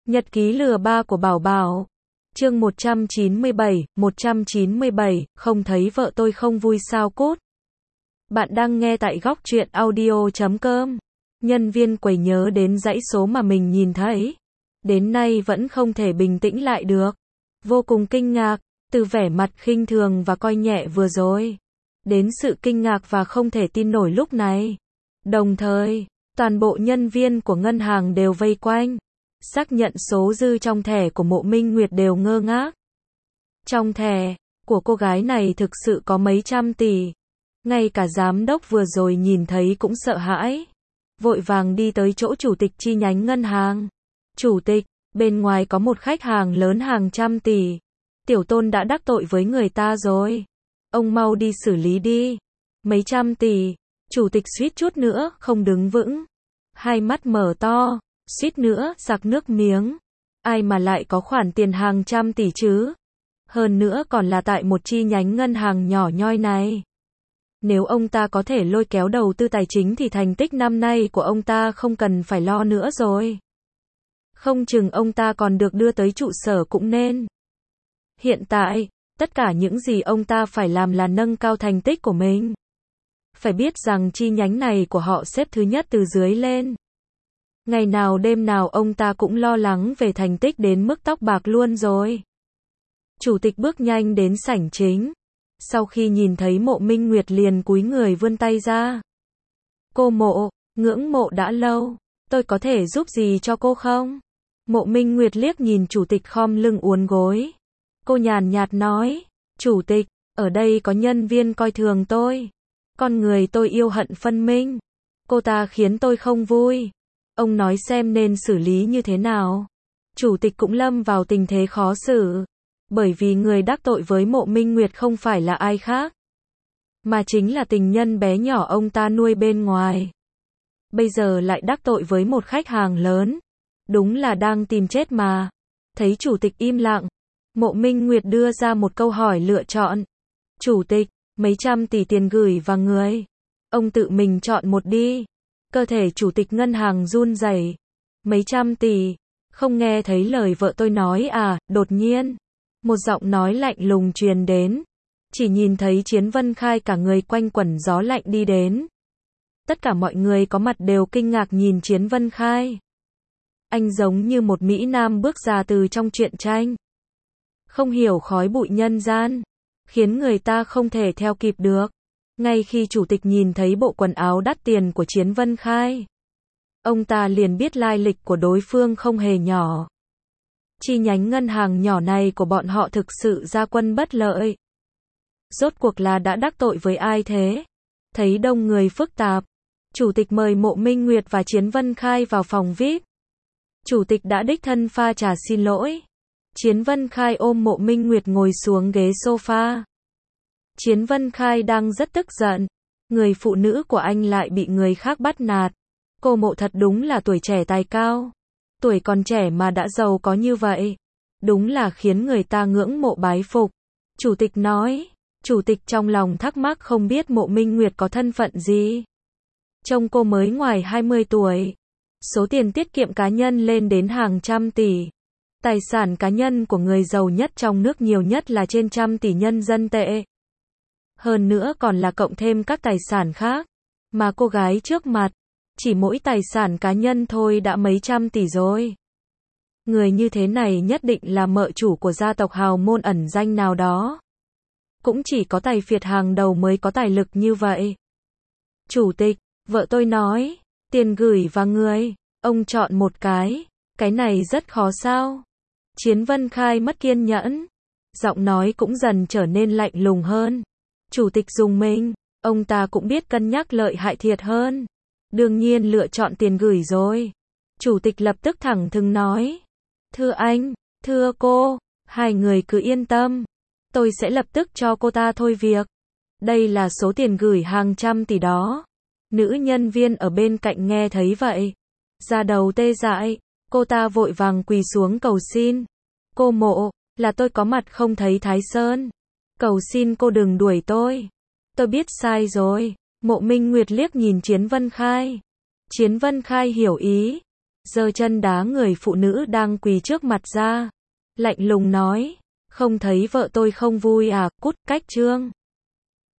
Nhật ký lừa ba của Bảo Bảo. Chương 197, không thấy vợ tôi không vui sao cút. Bạn đang nghe tại góc truyện audio.com. Nhân viên quầy nhớ đến dãy số mà mình nhìn thấy. Đến nay vẫn không thể bình tĩnh lại được. Vô cùng kinh ngạc, từ vẻ mặt khinh thường và coi nhẹ vừa rồi, đến sự kinh ngạc và không thể tin nổi lúc này. Đồng thời, toàn bộ nhân viên của ngân hàng đều vây quanh. Xác nhận số dư trong thẻ của Mộ Minh Nguyệt đều ngơ ngác. Trong thẻ của cô gái này thực sự có mấy trăm tỷ. Ngay cả giám đốc vừa rồi nhìn thấy cũng sợ hãi. Vội vàng đi tới chỗ chủ tịch chi nhánh ngân hàng. Chủ tịch, bên ngoài có một khách hàng lớn hàng trăm tỷ. Tiểu Tôn đã đắc tội với người ta rồi. Ông mau đi xử lý đi. Mấy trăm tỷ. Chủ tịch suýt chút nữa không đứng vững. Hai mắt mở to, suýt nữa giặc nước miếng. Ai mà lại có khoản tiền hàng trăm tỷ chứ? Hơn nữa còn là tại một chi nhánh ngân hàng nhỏ nhoi này. Nếu ông ta có thể lôi kéo đầu tư tài chính thì thành tích năm nay của ông ta không cần phải lo nữa rồi. Không chừng ông ta còn được đưa tới trụ sở cũng nên. Hiện tại, tất cả những gì ông ta phải làm là nâng cao thành tích của mình. Phải biết rằng chi nhánh này của họ xếp thứ nhất từ dưới lên. Ngày nào đêm nào ông ta cũng lo lắng về thành tích đến mức tóc bạc luôn rồi. Chủ tịch bước nhanh đến sảnh chính. Sau khi nhìn thấy Mộ Minh Nguyệt liền cúi người vươn tay ra. Cô Mộ, ngưỡng mộ đã lâu, tôi có thể giúp gì cho cô không? Mộ Minh Nguyệt liếc nhìn chủ tịch khom lưng uốn gối. Cô nhàn nhạt nói, chủ tịch, ở đây có nhân viên coi thường tôi. Con người tôi yêu hận phân minh. Cô ta khiến tôi không vui. Ông nói xem nên xử lý như thế nào. Chủ tịch cũng lâm vào tình thế khó xử. Bởi vì người đắc tội với Mộ Minh Nguyệt không phải là ai khác, mà chính là tình nhân bé nhỏ ông ta nuôi bên ngoài. Bây giờ lại đắc tội với một khách hàng lớn. Đúng là đang tìm chết mà. Thấy chủ tịch im lặng, Mộ Minh Nguyệt đưa ra một câu hỏi lựa chọn. Chủ tịch, mấy trăm tỷ tiền gửi vào người. Ông tự mình chọn một đi. Cơ thể chủ tịch ngân hàng run rẩy. Mấy trăm tỷ. Không nghe thấy lời vợ tôi nói à? Đột nhiên, một giọng nói lạnh lùng truyền đến. Chỉ nhìn thấy Chiến Vân Khai cả người quanh quẩn gió lạnh đi đến. Tất cả mọi người có mặt đều kinh ngạc nhìn Chiến Vân Khai. Anh giống như một mỹ nam bước ra từ trong truyện tranh. Không hiểu khói bụi nhân gian, khiến người ta không thể theo kịp được. Ngay khi chủ tịch nhìn thấy bộ quần áo đắt tiền của Chiến Vân Khai, ông ta liền biết lai lịch của đối phương không hề nhỏ. Chi nhánh ngân hàng nhỏ này của bọn họ thực sự ra quân bất lợi. Rốt cuộc là đã đắc tội với ai thế? Thấy đông người phức tạp, chủ tịch mời Mộ Minh Nguyệt và Chiến Vân Khai vào phòng VIP. Chủ tịch đã đích thân pha trà xin lỗi. Chiến Vân Khai ôm Mộ Minh Nguyệt ngồi xuống ghế sofa. Chiến Vân Khai đang rất tức giận. Người phụ nữ của anh lại bị người khác bắt nạt. Cô Mộ thật đúng là tuổi trẻ tài cao. Tuổi còn trẻ mà đã giàu có như vậy. Đúng là khiến người ta ngưỡng mộ bái phục. Chủ tịch nói. Chủ tịch trong lòng thắc mắc không biết Mộ Minh Nguyệt có thân phận gì. Trông cô mới ngoài 20 tuổi. Số tiền tiết kiệm cá nhân lên đến hàng trăm tỷ. Tài sản cá nhân của người giàu nhất trong nước nhiều nhất là trên trăm tỷ nhân dân tệ. Hơn nữa còn là cộng thêm các tài sản khác. Mà cô gái trước mặt, chỉ mỗi tài sản cá nhân thôi đã mấy trăm tỷ rồi. Người như thế này nhất định là mợ chủ của gia tộc hào môn ẩn danh nào đó. Cũng chỉ có tài phiệt hàng đầu mới có tài lực như vậy. Chủ tịch, vợ tôi nói, tiền gửi vào người, ông chọn một cái này rất khó sao? Chiến Vân Khai mất kiên nhẫn, giọng nói cũng dần trở nên lạnh lùng hơn. Chủ tịch dùng mình, ông ta cũng biết cân nhắc lợi hại thiệt hơn. Đương nhiên lựa chọn tiền gửi rồi. Chủ tịch lập tức thẳng thừng nói. Thưa anh, thưa cô, hai người cứ yên tâm. Tôi sẽ lập tức cho cô ta thôi việc. Đây là số tiền gửi hàng trăm tỷ đó. Nữ nhân viên ở bên cạnh nghe thấy vậy, da đầu tê dại. Cô ta vội vàng quỳ xuống cầu xin. Cô Mộ, là tôi có mặt không thấy Thái Sơn. Cầu xin cô đừng đuổi tôi. Tôi biết sai rồi. Mộ Minh Nguyệt liếc nhìn Chiến Vân Khai. Chiến Vân Khai hiểu ý. giơ chân đá người phụ nữ đang quỳ trước mặt ra. Lạnh lùng nói, không thấy vợ tôi không vui à, cút, cách Trương.